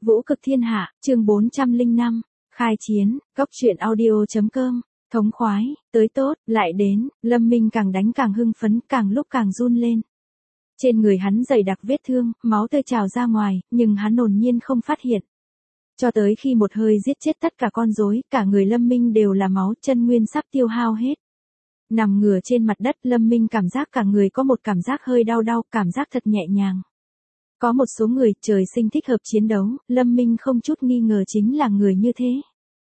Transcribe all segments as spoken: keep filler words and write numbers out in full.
Vũ cực thiên hạ, chương bốn trăm lẻ năm, khai chiến, góc truyện audio.com, thống khoái, tới tốt, lại đến, Lâm Minh càng đánh càng hưng phấn, càng lúc càng run lên. Trên người hắn dày đặc vết thương, máu tươi trào ra ngoài, nhưng hắn hồn nhiên không phát hiện. Cho tới khi một hơi giết chết tất cả con rối, cả người Lâm Minh đều là máu, chân nguyên sắp tiêu hao hết. Nằm ngửa trên mặt đất, Lâm Minh cảm giác cả người có một cảm giác hơi đau đau, cảm giác thật nhẹ nhàng. Có một số người trời sinh thích hợp chiến đấu, Lâm Minh không chút nghi ngờ chính là người như thế.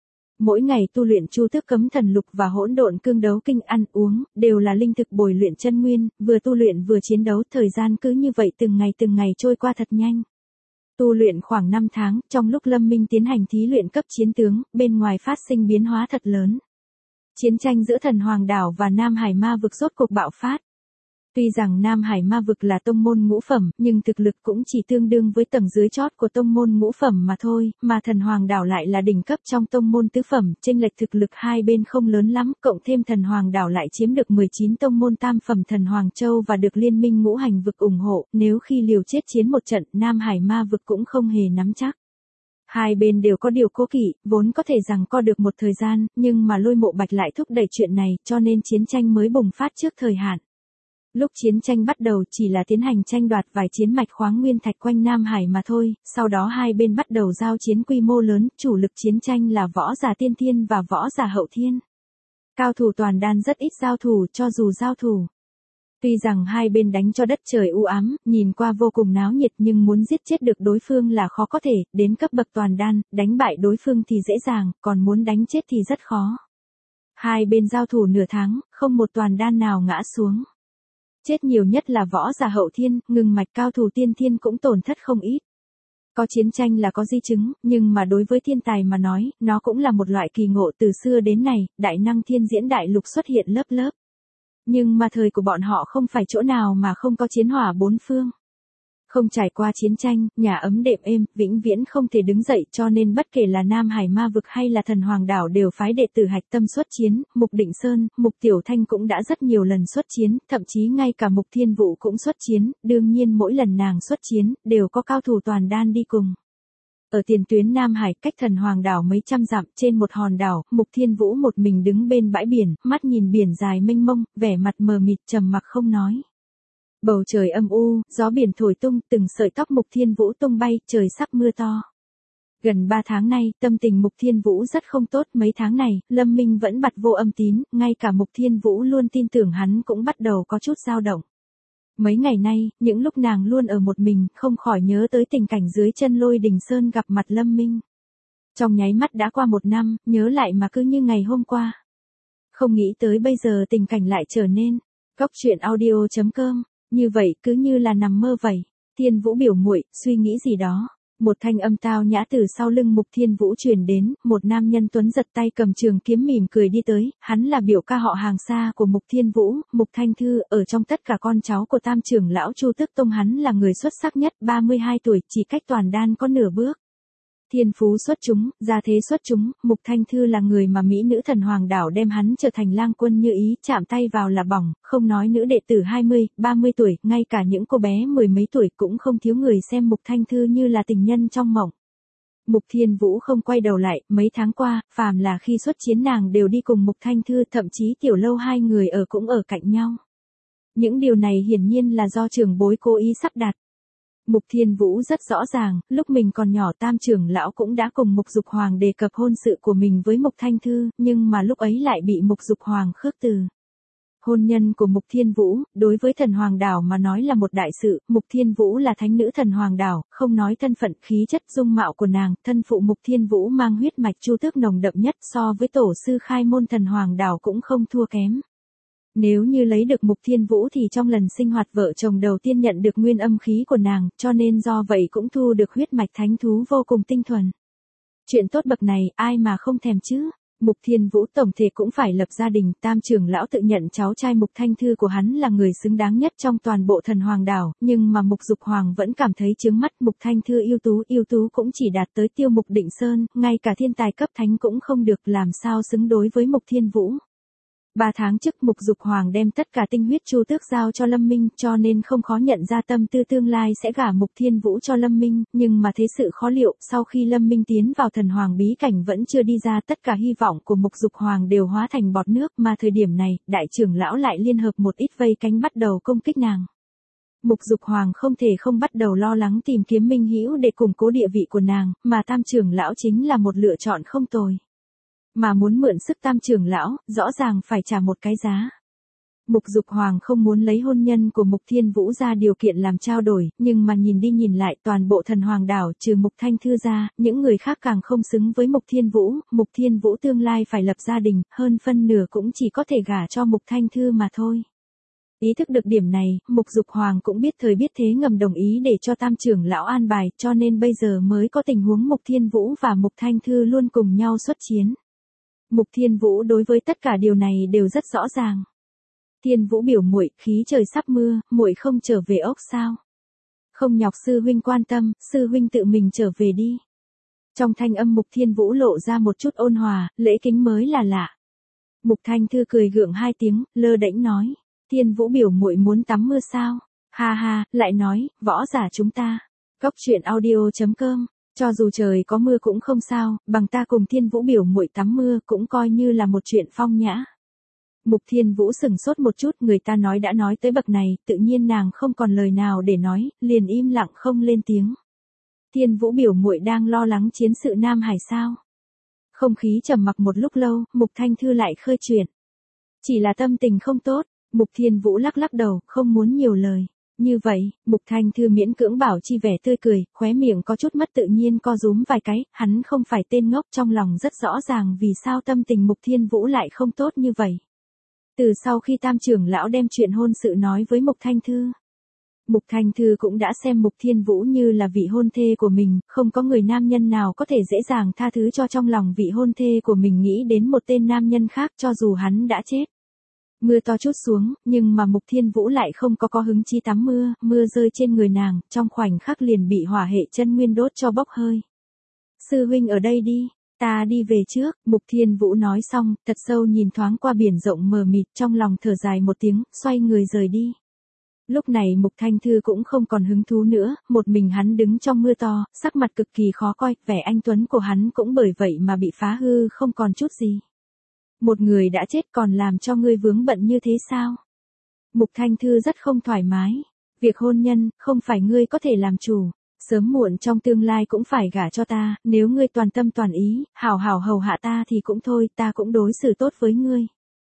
Mỗi ngày tu luyện Chu Tước Cấm Thần Lục và Hỗn Độn Cương Đấu Kinh, ăn uống đều là linh thực bồi luyện chân nguyên, vừa tu luyện vừa chiến đấu, thời gian cứ như vậy từng ngày từng ngày trôi qua thật nhanh. Tu luyện khoảng năm tháng, trong lúc Lâm Minh tiến hành thí luyện cấp chiến tướng, bên ngoài phát sinh biến hóa thật lớn. Chiến tranh giữa Thần Hoàng Đảo và Nam Hải Ma Vực rốt cuộc bạo phát. Tuy rằng Nam Hải Ma Vực là tông môn ngũ phẩm, nhưng thực lực cũng chỉ tương đương với tầng dưới chót của tông môn ngũ phẩm mà thôi, mà Thần Hoàng Đảo lại là đỉnh cấp trong tông môn tứ phẩm, chênh lệch thực lực hai bên không lớn lắm, cộng thêm Thần Hoàng Đảo lại chiếm được mười chín tông môn tam phẩm Thần Hoàng Châu và được liên minh ngũ hành vực ủng hộ, nếu khi liều chết chiến một trận, Nam Hải Ma Vực cũng không hề nắm chắc. Hai bên đều có điều cố kỵ, vốn có thể rằng co được một thời gian, nhưng mà Lôi Mộ Bạch lại thúc đẩy chuyện này, cho nên chiến tranh mới bùng phát trước thời hạn. Lúc chiến tranh bắt đầu chỉ là tiến hành tranh đoạt vài chiến mạch khoáng nguyên thạch quanh Nam Hải mà thôi, sau đó hai bên bắt đầu giao chiến quy mô lớn, chủ lực chiến tranh là võ giả tiên thiên và võ giả hậu thiên. Cao thủ toàn đan rất ít giao thủ, cho dù giao thủ. Tuy rằng hai bên đánh cho đất trời u ám, nhìn qua vô cùng náo nhiệt, nhưng muốn giết chết được đối phương là khó có thể, đến cấp bậc toàn đan, đánh bại đối phương thì dễ dàng, còn muốn đánh chết thì rất khó. Hai bên giao thủ nửa tháng, không một toàn đan nào ngã xuống. Chết nhiều nhất là võ giả hậu thiên, ngừng mạch cao thủ tiên thiên cũng tổn thất không ít. Có chiến tranh là có di chứng, nhưng mà đối với thiên tài mà nói, nó cũng là một loại kỳ ngộ. Từ xưa đến nay, đại năng thiên diễn đại lục xuất hiện lớp lớp. Nhưng mà thời của bọn họ không phải chỗ nào mà không có chiến hỏa bốn phương. Không trải qua chiến tranh, nhà ấm đệm êm, vĩnh viễn không thể đứng dậy, cho nên bất kể là Nam Hải Ma Vực hay là Thần Hoàng Đảo đều phái đệ tử hạch tâm xuất chiến, Mục Định Sơn, Mục Tiểu Thanh cũng đã rất nhiều lần xuất chiến, thậm chí ngay cả Mục Thiên Vũ cũng xuất chiến, đương nhiên mỗi lần nàng xuất chiến, đều có cao thủ toàn đan đi cùng. Ở tiền tuyến Nam Hải, cách Thần Hoàng Đảo mấy trăm dặm, trên một hòn đảo, Mục Thiên Vũ một mình đứng bên bãi biển, mắt nhìn biển dài mênh mông, vẻ mặt mờ mịt trầm mặc không nói. Bầu trời âm u, gió biển thổi tung, từng sợi tóc Mục Thiên Vũ tung bay, trời sắp mưa to. Gần ba tháng nay, tâm tình Mục Thiên Vũ rất không tốt, mấy tháng này, Lâm Minh vẫn bặt vô âm tín, ngay cả Mục Thiên Vũ luôn tin tưởng hắn cũng bắt đầu có chút dao động. Mấy ngày nay, những lúc nàng luôn ở một mình, không khỏi nhớ tới tình cảnh dưới chân Lôi Đình Sơn gặp mặt Lâm Minh. Trong nháy mắt đã qua một năm, nhớ lại mà cứ như ngày hôm qua. Không nghĩ tới bây giờ tình cảnh lại trở nên, góc truyện audio.com. Như vậy cứ như là nằm mơ vậy. Thiên Vũ biểu muội, suy nghĩ gì đó. Một thanh âm tao nhã từ sau lưng Mục Thiên Vũ truyền đến, một nam nhân tuấn giật tay cầm trường kiếm mỉm cười đi tới, hắn là biểu ca họ hàng xa của Mục Thiên Vũ, Mục Thanh Thư, ở trong tất cả con cháu của Tam trưởng lão Chu Tước Tông hắn là người xuất sắc nhất, ba mươi hai tuổi, chỉ cách toàn đan có nửa bước. Thiên phú xuất chúng, gia thế xuất chúng, Mục Thanh Thư là người mà mỹ nữ Thần Hoàng Đảo đem hắn trở thành lang quân như ý, chạm tay vào là bỏng, không nói nữ đệ tử hai mươi, ba mươi tuổi, ngay cả những cô bé mười mấy tuổi cũng không thiếu người xem Mục Thanh Thư như là tình nhân trong mộng. Mục Thiên Vũ không quay đầu lại, mấy tháng qua, phàm là khi xuất chiến nàng đều đi cùng Mục Thanh Thư, thậm chí tiểu lâu hai người ở cũng ở cạnh nhau. Những điều này hiển nhiên là do trưởng bối cố ý sắp đặt. Mục Thiên Vũ rất rõ ràng, lúc mình còn nhỏ Tam trưởng lão cũng đã cùng Mục Dục Hoàng đề cập hôn sự của mình với Mục Thanh Thư, nhưng mà lúc ấy lại bị Mục Dục Hoàng khước từ. Hôn nhân của Mục Thiên Vũ, đối với Thần Hoàng Đảo mà nói là một đại sự, Mục Thiên Vũ là thánh nữ Thần Hoàng Đảo, không nói thân phận, khí chất, dung mạo của nàng, thân phụ Mục Thiên Vũ mang huyết mạch Chu Tước nồng đậm nhất, so với tổ sư khai môn Thần Hoàng Đảo cũng không thua kém. Nếu như lấy được Mục Thiên Vũ thì trong lần sinh hoạt vợ chồng đầu tiên nhận được nguyên âm khí của nàng, cho nên do vậy cũng thu được huyết mạch thánh thú vô cùng tinh thuần. Chuyện tốt bậc này, ai mà không thèm chứ? Mục Thiên Vũ tổng thể cũng phải lập gia đình, Tam trưởng lão tự nhận cháu trai Mục Thanh Thư của hắn là người xứng đáng nhất trong toàn bộ Thần Hoàng Đảo, nhưng mà Mục Dục Hoàng vẫn cảm thấy chướng mắt. Mục Thanh Thư ưu tú, ưu tú cũng chỉ đạt tới tiêu Mục Định Sơn, ngay cả thiên tài cấp thánh cũng không được, làm sao xứng đối với Mục Thiên Vũ. Ba tháng trước Mục Dục Hoàng đem tất cả tinh huyết Chu Tước giao cho Lâm Minh, cho nên không khó nhận ra tâm tư tương lai sẽ gả Mục Thiên Vũ cho Lâm Minh, nhưng mà thế sự khó liệu, sau khi Lâm Minh tiến vào thần hoàng bí cảnh vẫn chưa đi ra, tất cả hy vọng của Mục Dục Hoàng đều hóa thành bọt nước, mà thời điểm này, đại trưởng lão lại liên hợp một ít vây cánh bắt đầu công kích nàng. Mục Dục Hoàng không thể không bắt đầu lo lắng tìm kiếm minh hữu để củng cố địa vị của nàng, mà Tam trưởng lão chính là một lựa chọn không tồi. Mà muốn mượn sức Tam trưởng lão, rõ ràng phải trả một cái giá. Mục Dục Hoàng không muốn lấy hôn nhân của Mục Thiên Vũ ra điều kiện làm trao đổi, nhưng mà nhìn đi nhìn lại toàn bộ thần hoàng đảo trừ Mục Thanh Thư ra, những người khác càng không xứng với Mục Thiên Vũ, Mục Thiên Vũ tương lai phải lập gia đình, hơn phân nửa cũng chỉ có thể gả cho Mục Thanh Thư mà thôi. Ý thức được điểm này, Mục Dục Hoàng cũng biết thời biết thế ngầm đồng ý để cho Tam trưởng lão an bài, cho nên bây giờ mới có tình huống Mục Thiên Vũ và Mục Thanh Thư luôn cùng nhau xuất chiến. Mục Thiên Vũ đối với tất cả điều này đều rất rõ ràng. Thiên Vũ biểu muội, khí trời sắp mưa, muội không trở về ốc sao? Không nhọc sư huynh quan tâm, sư huynh tự mình trở về đi. Trong thanh âm Mục Thiên Vũ lộ ra một chút ôn hòa, lễ kính mới là lạ. Mục Thanh Thư cười gượng hai tiếng, lơ đễnh nói, Thiên Vũ biểu muội muốn tắm mưa sao? Ha ha, lại nói, võ giả chúng ta. Cốc truyện audio chấm com. Cho dù trời có mưa cũng không sao, bằng ta cùng Thiên Vũ biểu muội tắm mưa cũng coi như là một chuyện phong nhã. Mục Thiên Vũ sừng sốt một chút, người ta nói đã nói tới bậc này, tự nhiên nàng không còn lời nào để nói, liền im lặng không lên tiếng. Thiên Vũ biểu muội đang lo lắng chiến sự Nam Hải sao? Không khí trầm mặc một lúc lâu, Mục Thanh Thư lại khơi chuyện. Chỉ là tâm tình không tốt, Mục Thiên Vũ lắc lắc đầu, không muốn nhiều lời. Như vậy, Mục Thanh Thư miễn cưỡng bảo chi vẻ tươi cười, khóe miệng có chút mất tự nhiên co rúm vài cái, hắn không phải tên ngốc, trong lòng rất rõ ràng vì sao tâm tình Mục Thiên Vũ lại không tốt như vậy. Từ sau khi Tam trưởng lão đem chuyện hôn sự nói với Mục Thanh Thư, Mục Thanh Thư cũng đã xem Mục Thiên Vũ như là vị hôn thê của mình, không có người nam nhân nào có thể dễ dàng tha thứ cho trong lòng vị hôn thê của mình nghĩ đến một tên nam nhân khác cho dù hắn đã chết. Mưa to chút xuống, nhưng mà Mục Thiên Vũ lại không có có hứng chí tắm mưa, mưa rơi trên người nàng, trong khoảnh khắc liền bị hỏa hệ chân nguyên đốt cho bốc hơi. Sư huynh ở đây đi, ta đi về trước, Mục Thiên Vũ nói xong, thật sâu nhìn thoáng qua biển rộng mờ mịt, trong lòng thở dài một tiếng, xoay người rời đi. Lúc này Mục Thanh Thư cũng không còn hứng thú nữa, một mình hắn đứng trong mưa to, sắc mặt cực kỳ khó coi, vẻ anh tuấn của hắn cũng bởi vậy mà bị phá hư không còn chút gì. Một người đã chết còn làm cho ngươi vướng bận như thế sao? Mục Thanh Thư rất không thoải mái. Việc hôn nhân, không phải ngươi có thể làm chủ. Sớm muộn trong tương lai cũng phải gả cho ta, nếu ngươi toàn tâm toàn ý, hảo hảo hầu hạ ta thì cũng thôi, ta cũng đối xử tốt với ngươi.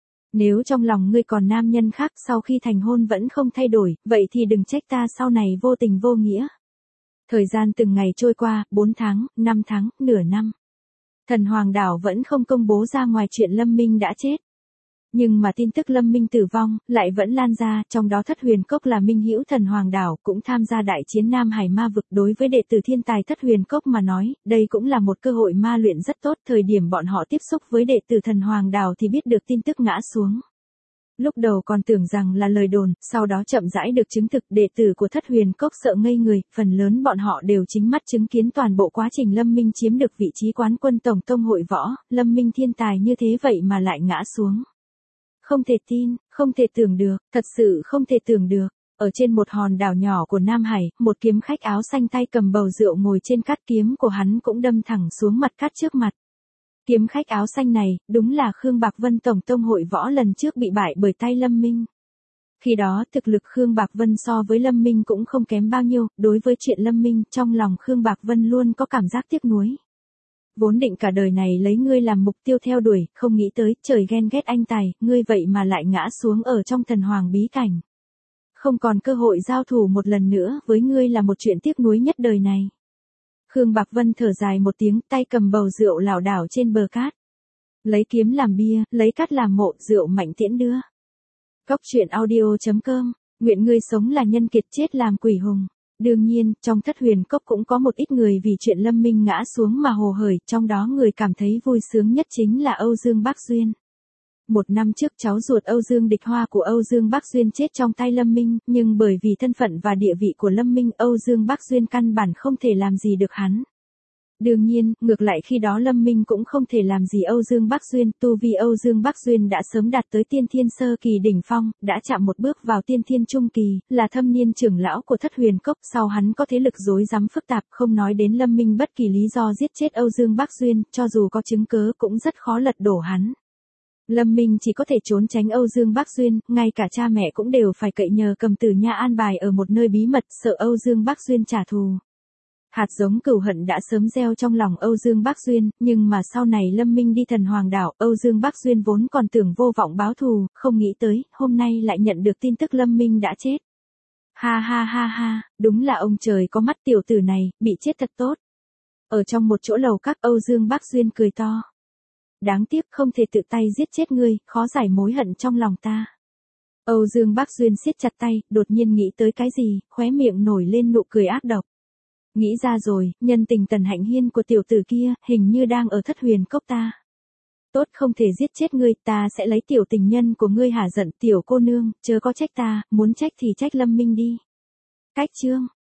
Nếu trong lòng ngươi còn nam nhân khác sau khi thành hôn vẫn không thay đổi, vậy thì đừng trách ta sau này vô tình vô nghĩa. Thời gian từng ngày trôi qua, bốn tháng, năm tháng, nửa năm. Thần Hoàng đảo vẫn không công bố ra ngoài chuyện Lâm Minh đã chết. Nhưng mà tin tức Lâm Minh tử vong, lại vẫn lan ra, trong đó Thất Huyền Cốc là minh hữu Thần Hoàng đảo, cũng tham gia đại chiến Nam Hải ma vực. Đối với đệ tử thiên tài Thất Huyền Cốc mà nói, đây cũng là một cơ hội ma luyện rất tốt. Thời điểm bọn họ tiếp xúc với đệ tử Thần Hoàng đảo thì biết được tin tức ngã xuống. Lúc đầu còn tưởng rằng là lời đồn, sau đó chậm rãi được chứng thực, đệ tử của Thất Huyền Cốc sợ ngây người, phần lớn bọn họ đều chính mắt chứng kiến toàn bộ quá trình Lâm Minh chiếm được vị trí quán quân tổng tông hội võ, Lâm Minh thiên tài như thế vậy mà lại ngã xuống. Không thể tin, không thể tưởng được, thật sự không thể tưởng được. Ở trên một hòn đảo nhỏ của Nam Hải, một kiếm khách áo xanh tay cầm bầu rượu ngồi trên cát, kiếm của hắn cũng đâm thẳng xuống mặt cát trước mặt. Kiếm khách áo xanh này, đúng là Khương Bạc Vân tổng tông hội võ lần trước bị bại bởi tay Lâm Minh. Khi đó thực lực Khương Bạc Vân so với Lâm Minh cũng không kém bao nhiêu, đối với chuyện Lâm Minh, trong lòng Khương Bạc Vân luôn có cảm giác tiếc nuối. Vốn định cả đời này lấy ngươi làm mục tiêu theo đuổi, không nghĩ tới, trời ghen ghét anh tài, ngươi vậy mà lại ngã xuống ở trong thần hoàng bí cảnh. Không còn cơ hội giao thủ một lần nữa, với ngươi là một chuyện tiếc nuối nhất đời này. Khương Bạc Vân thở dài một tiếng, tay cầm bầu rượu lảo đảo trên bờ cát. Lấy kiếm làm bia, lấy cát làm mộ, rượu mạnh tiễn đưa. Cốc truyện audio chấm com, nguyện ngươi sống là nhân kiệt, chết làm quỷ hùng. Đương nhiên, trong Thất Huyền Cốc cũng có một ít người vì chuyện Lâm Minh ngã xuống mà hồ hởi, trong đó người cảm thấy vui sướng nhất chính là Âu Dương Bác Duyên. Một năm trước cháu ruột Âu Dương Địch Hoa của Âu Dương Bác Duyên chết trong tay Lâm Minh, nhưng bởi vì thân phận và địa vị của Lâm Minh, Âu Dương Bác Duyên căn bản không thể làm gì được hắn. Đương nhiên, ngược lại khi đó Lâm Minh cũng không thể làm gì Âu Dương Bắc Duyên, tu vi Âu Dương Bắc Duyên đã sớm đạt tới tiên thiên sơ kỳ đỉnh phong, đã chạm một bước vào tiên thiên trung kỳ, là thâm niên trưởng lão của Thất Huyền Cốc, sau hắn có thế lực rối rắm phức tạp, không nói đến Lâm Minh bất kỳ lý do giết chết Âu Dương Bắc Duyên, cho dù có chứng cớ cũng rất khó lật đổ hắn. Lâm Minh chỉ có thể trốn tránh Âu Dương Bắc Duyên, ngay cả cha mẹ cũng đều phải cậy nhờ Cầm Tử Nha an bài ở một nơi bí mật, sợ Âu Dương Bắc Duyên trả thù. Hạt giống cừu hận đã sớm gieo trong lòng Âu Dương Bắc Duyên, nhưng mà sau này Lâm Minh đi Thần Hoàng Đảo, Âu Dương Bắc Duyên vốn còn tưởng vô vọng báo thù, không nghĩ tới, hôm nay lại nhận được tin tức Lâm Minh đã chết. Ha ha ha ha, đúng là ông trời có mắt, tiểu tử này, bị chết thật tốt. Ở trong một chỗ lầu các, Âu Dương Bắc Duyên cười to. Đáng tiếc không thể tự tay giết chết ngươi, khó giải mối hận trong lòng ta. Âu Dương Bắc Duyên siết chặt tay, đột nhiên nghĩ tới cái gì, khóe miệng nổi lên nụ cười ác độc. Nghĩ ra rồi, nhân tình Tần Hạnh Hiên của tiểu tử kia, hình như đang ở Thất Huyền Cốc ta. Tốt, không thể giết chết ngươi, ta sẽ lấy tiểu tình nhân của ngươi hả giận, tiểu cô nương, chớ có trách ta, muốn trách thì trách Lâm Minh đi. Cách chương